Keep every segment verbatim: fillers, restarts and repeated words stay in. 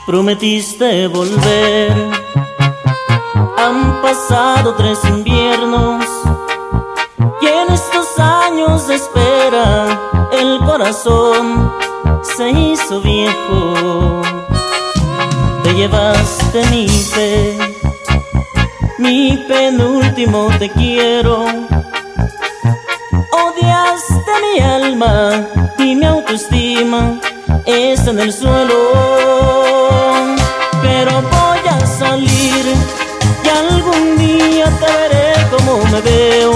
Prometiste volver. Han pasado tres inviernos y en estos años de espera el corazón se hizo viejo. Te llevaste mi fe, mi penúltimo te quiero. Odiaste mi alma y mi autoestima está en el suelo. Pero voy a salir y algún día te veré como me veo.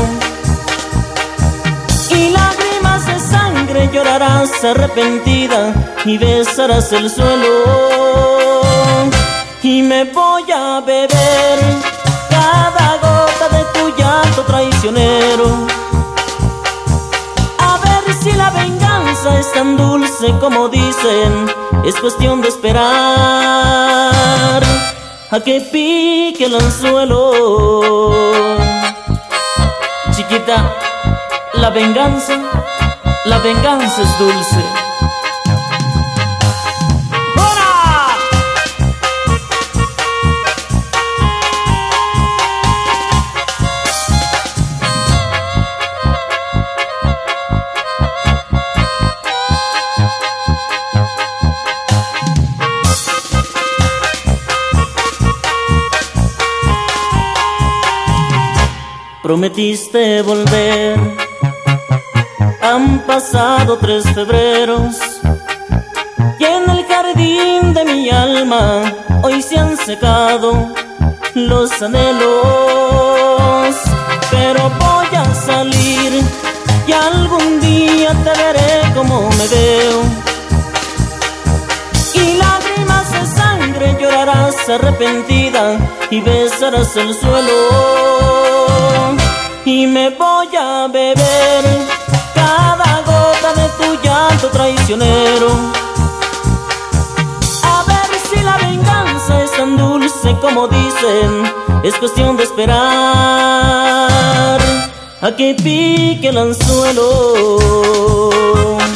Y lágrimas de sangre llorarás arrepentida y besarás el suelo. Y me voy a beber cada gota de tu llanto traicionero, a ver si la venganza es tan dulce como dicen. Es cuestión de esperar a que pique el anzuelo. Chiquita, la venganza, la venganza es dulce. Prometiste volver. Han pasado tres febreros y en el jardín de mi alma hoy se han secado los anhelos. Pero voy a salir y algún día te veré como me veo. Y lágrimas de sangre llorarás arrepentida y besarás el suelo. Y me voy a beber cada gota de tu llanto traicionero, a ver si la venganza es tan dulce como dicen. Es cuestión de esperar a que pique el anzuelo.